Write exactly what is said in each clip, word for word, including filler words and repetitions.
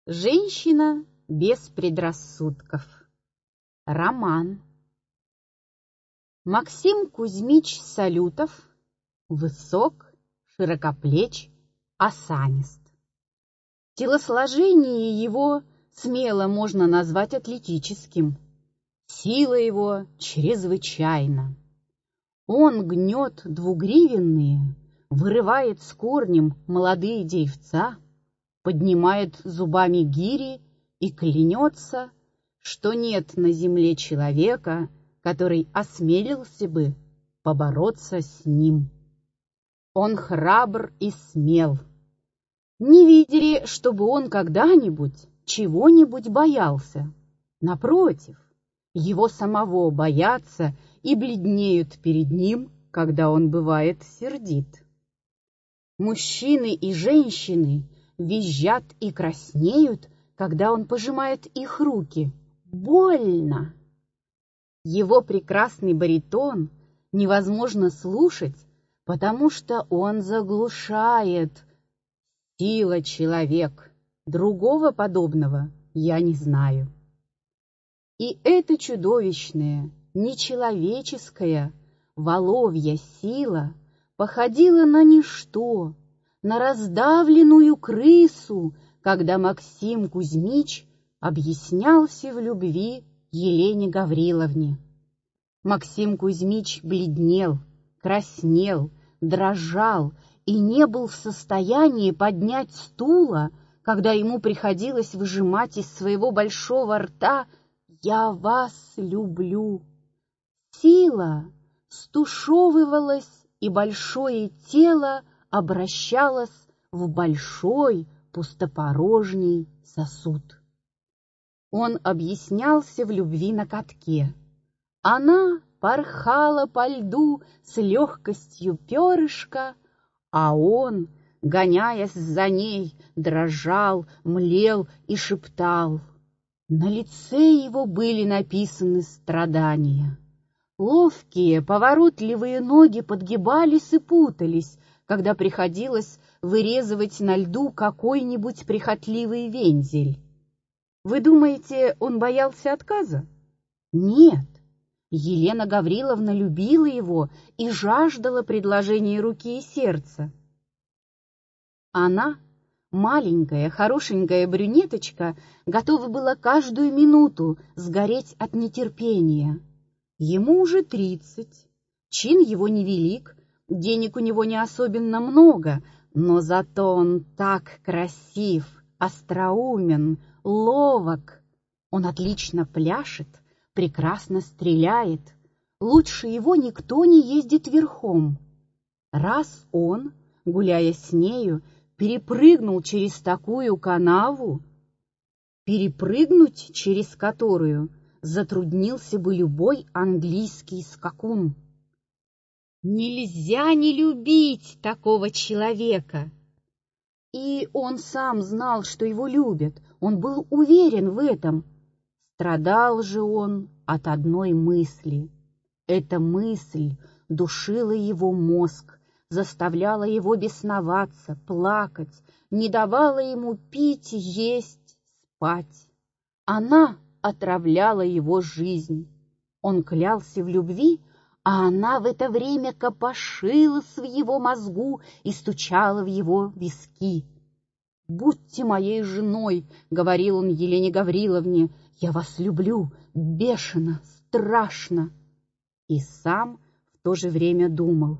Женщина без предрассудков. Роман. Максим Кузьмич Салютов высок, широкоплеч, осанист. Телосложение его смело можно назвать атлетическим. Сила его чрезвычайна. Он гнет двугривенные, вырывает с корнем молодые деревца, поднимает зубами гири и клянется, что нет на земле человека, который осмелился бы побороться с ним. Он храбр и смел. Не видели, чтобы он когда-нибудь чего-нибудь боялся. Напротив, его самого боятся и бледнеют перед ним, когда он бывает сердит. Мужчины и женщины визжат и краснеют, когда он пожимает их руки. Больно! Его прекрасный баритон невозможно слушать, потому что он заглушает. Сила человек. Другого подобного я не знаю. И эта чудовищная, нечеловеческая, воловья сила походила на ничто, на раздавленную крысу, когда Максим Кузьмич объяснялся в любви Елене Гавриловне. Максим Кузьмич бледнел, краснел, дрожал и не был в состоянии поднять стула, когда ему приходилось выжимать из своего большого рта «Я вас люблю». Сила стушевывалась, и большое тело обращалось в большой пустопорожний сосуд. Он объяснялся в любви на катке. Она порхала по льду с легкостью перышка, а он, гоняясь за ней, дрожал, млел и шептал. На лице его были написаны страдания. Ловкие, поворотливые ноги подгибались и путались, когда приходилось вырезывать на льду какой-нибудь прихотливый вензель. Вы думаете, он боялся отказа? Нет. Елена Гавриловна любила его и жаждала предложения руки и сердца. Она, маленькая, хорошенькая брюнеточка, готова была каждую минуту сгореть от нетерпения. Ему уже тридцать, чин его невелик, денег у него не особенно много, но зато он так красив, остроумен, ловок. Он отлично пляшет, прекрасно стреляет. Лучше его никто не ездит верхом. Раз он, гуляя с нею, перепрыгнул через такую канаву, перепрыгнуть через которую затруднился бы любой английский скакун. Нельзя не любить такого человека. И он сам знал, что его любят, он был уверен в этом. Страдал же он от одной мысли. Эта мысль душила его мозг, заставляла его бесноваться, плакать, не давала ему пить, есть, спать. Она отравляла его жизнь. Он клялся в любви, а она в это время копошилась в его мозгу и стучала в его виски. «Будьте моей женой», — говорил он Елене Гавриловне, — «я вас люблю, бешено, страшно». И сам в то же время думал: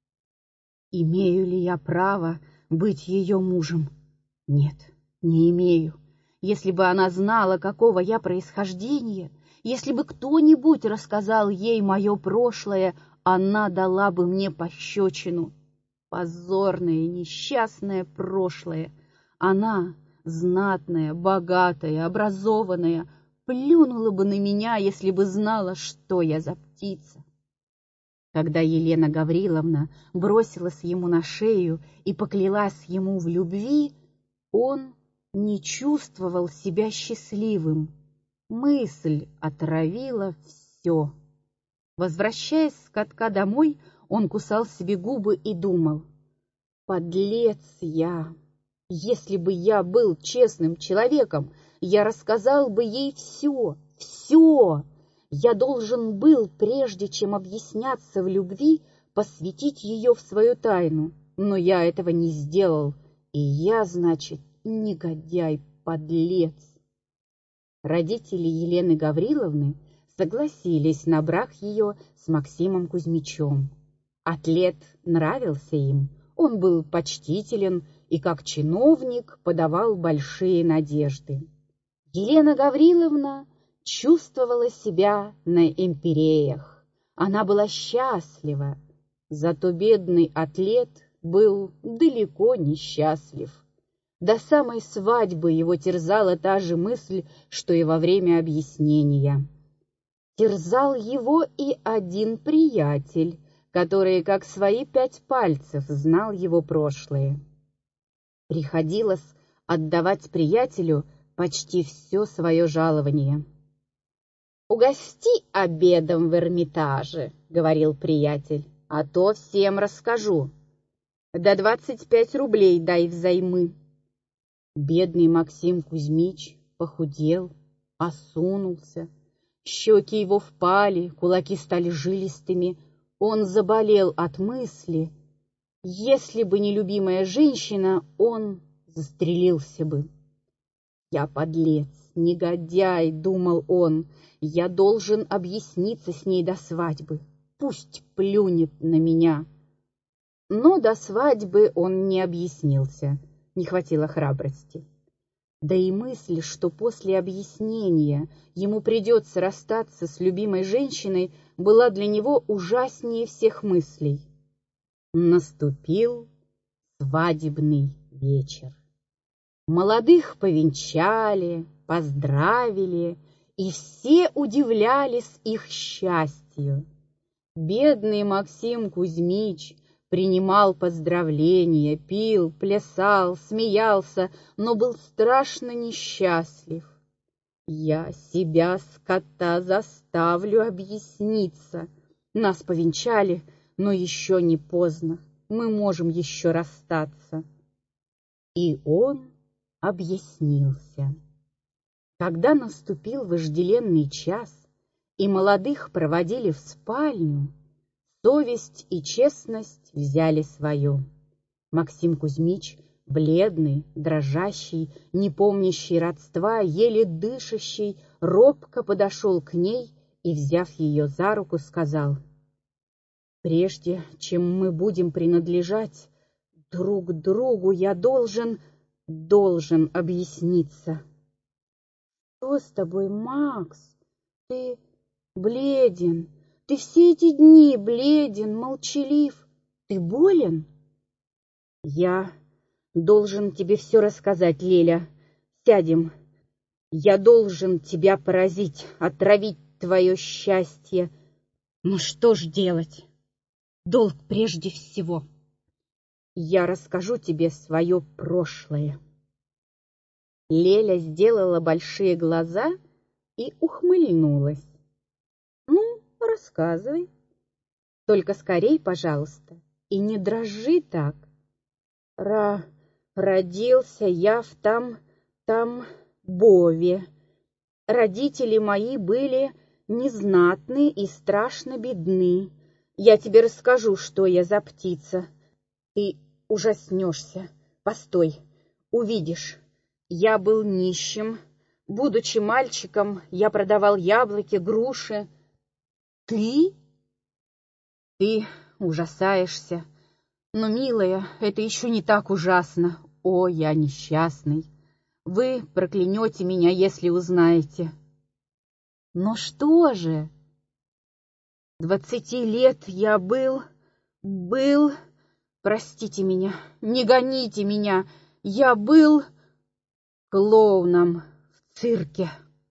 «Имею ли я право быть ее мужем? Нет, не имею. Если бы она знала, какого я происхождения, если бы кто-нибудь рассказал ей мое прошлое, она дала бы мне пощечину. Позорное, несчастное прошлое. Она, знатная, богатая, образованная, плюнула бы на меня, если бы знала, что я за птица». Когда Елена Гавриловна бросилась ему на шею и поклялась ему в любви, он не чувствовал себя счастливым. Мысль отравила все. Возвращаясь с катка домой, он кусал себе губы и думал: «Подлец я! Если бы я был честным человеком, я рассказал бы ей все, все. Я должен был, прежде чем объясняться в любви, посвятить ее в свою тайну. Но я этого не сделал, и я, значит, негодяй, подлец. Родители Елены Гавриловны согласились на брак ее с Максимом Кузьмичем. Атлет нравился им, он был почтителен и как чиновник подавал большие надежды. Елена Гавриловна чувствовала себя на империях. Она была счастлива, зато бедный атлет был далеко не счастлив. До самой свадьбы его терзала та же мысль, что и во время объяснения. Терзал его и один приятель, который, как свои пять пальцев, знал его прошлое. Приходилось отдавать приятелю почти все свое жалование. «Угости обедом в Эрмитаже», — говорил приятель, — «а то всем расскажу. Да двадцать пять рублей дай взаймы». Бедный Максим Кузьмич похудел, осунулся, щеки его впали, кулаки стали жилистыми. Он заболел от мысли, если бы не любимая женщина, он застрелился бы. «Я подлец, негодяй», — думал он, — «я должен объясниться с ней до свадьбы, пусть плюнет на меня». Но до свадьбы он не объяснился, не хватило храбрости. Да и мысль, что после объяснения ему придется расстаться с любимой женщиной, была для него ужаснее всех мыслей. Наступил свадебный вечер. Молодых повенчали, поздравили, и все удивлялись их счастью. Бедный Максим Кузьмич принимал поздравления, пил, плясал, смеялся, но был страшно несчастлив. «Я себя, скота, заставлю объясниться. Нас повенчали, но еще не поздно, мы можем еще расстаться». И он объяснился. Когда наступил вожделенный час, и молодых проводили в спальню, совесть и честность взяли свое. Максим Кузьмич, бледный, дрожащий, не помнящий родства, еле дышащий, робко подошел к ней и, взяв ее за руку, сказал: «Прежде чем мы будем принадлежать друг другу, я должен, должен объясниться». «Что с тобой, Макс? Ты бледен, ты все эти дни бледен, молчалив. Ты болен?» «Я должен тебе все рассказать, Леля. Сядем. Я должен тебя поразить, отравить твое счастье. Ну что ж делать? Долг прежде всего. Я расскажу тебе свое прошлое». Леля сделала большие глаза и ухмыльнулась. «Ну, рассказывай. Только скорей, пожалуйста, и не дрожи так. Ра... Родился я в там... там... Бове. Родители мои были незнатны и страшно бедны. Я тебе расскажу, что я за птица. Ты ужаснешься. Постой, увидишь. Я был нищим. Будучи мальчиком, я продавал яблоки, груши. Ты? Ты ужасаешься. Но, милая, это еще не так ужасно. О, я несчастный. Вы проклянете меня, если узнаете. Но что же? Двадцати лет я был... был... Простите меня, не гоните меня. Я был клоуном в цирке.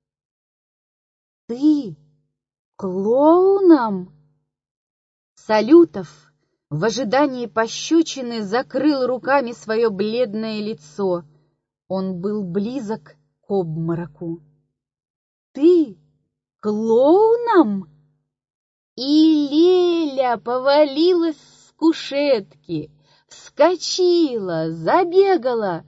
Ты клоуном? Салютов в ожидании пощечины закрыл руками свое бледное лицо. Он был близок к обмороку. Ты клоуном? И Леля повалилась с кушетки, вскочила, забегала.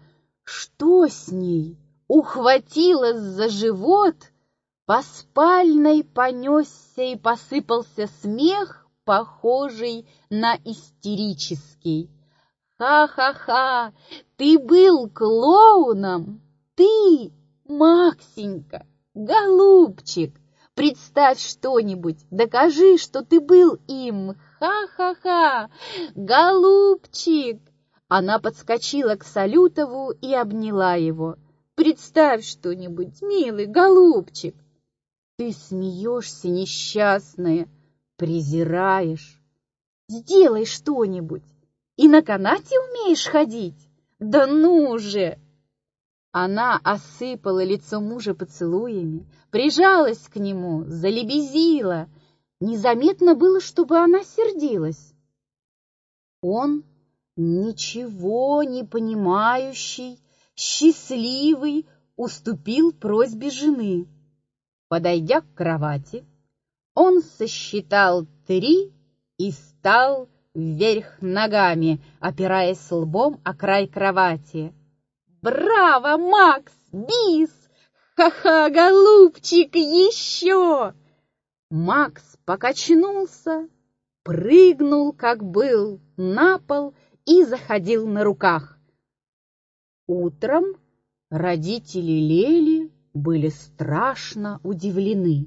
Что с ней? Ухватилась за живот, по спальной понесся и посыпался смех, похожий на истерический. «Ха-ха-ха! Ты был клоуном! Ты, Максенька, голубчик! Представь что-нибудь, докажи, что ты был им! Ха-ха-ха! Голубчик!» Она подскочила к Салютову и обняла его. «Представь что-нибудь, милый голубчик!» «Ты смеешься, несчастная, презираешь. Сделай что-нибудь. И на канате умеешь ходить? Да ну же!» Она осыпала лицо мужа поцелуями, прижалась к нему, залебезила. Незаметно было, чтобы она сердилась. Он, ничего не понимающий, счастливый, уступил просьбе жены. Подойдя к кровати, он сосчитал три и стал вверх ногами, опираясь лбом о край кровати. «Браво, Макс! Бис! Ха-ха, голубчик, еще!» Макс покачнулся, прыгнул, как был, на пол и заходил на руках. Утром родители Лели были страшно удивлены.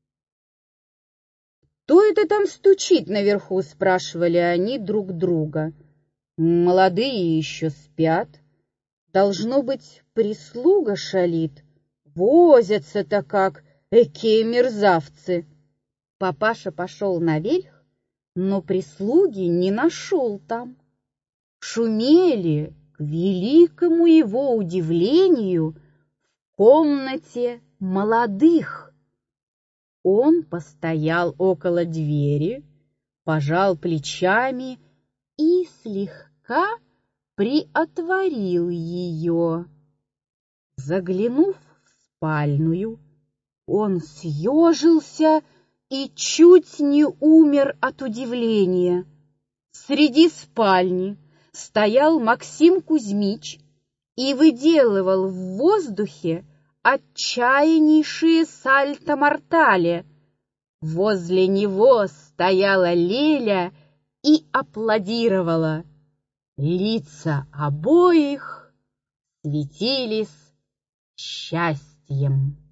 «Кто это там стучит наверху?» — спрашивали они друг друга. «Молодые еще спят. Должно быть, прислуга шалит. Возятся-то как, экие мерзавцы!» Папаша пошел наверх, но прислуги не нашел там. Шумели, к великому его удивлению, в комнате молодых. Он постоял около двери, пожал плечами и слегка приотворил ее. Заглянув в спальную, он съежился и чуть не умер от удивления. Среди спальни стоял Максим Кузьмич и выделывал в воздухе отчаяннейшие сальто-мортале. Возле него стояла Леля и аплодировала. Лица обоих светились счастьем.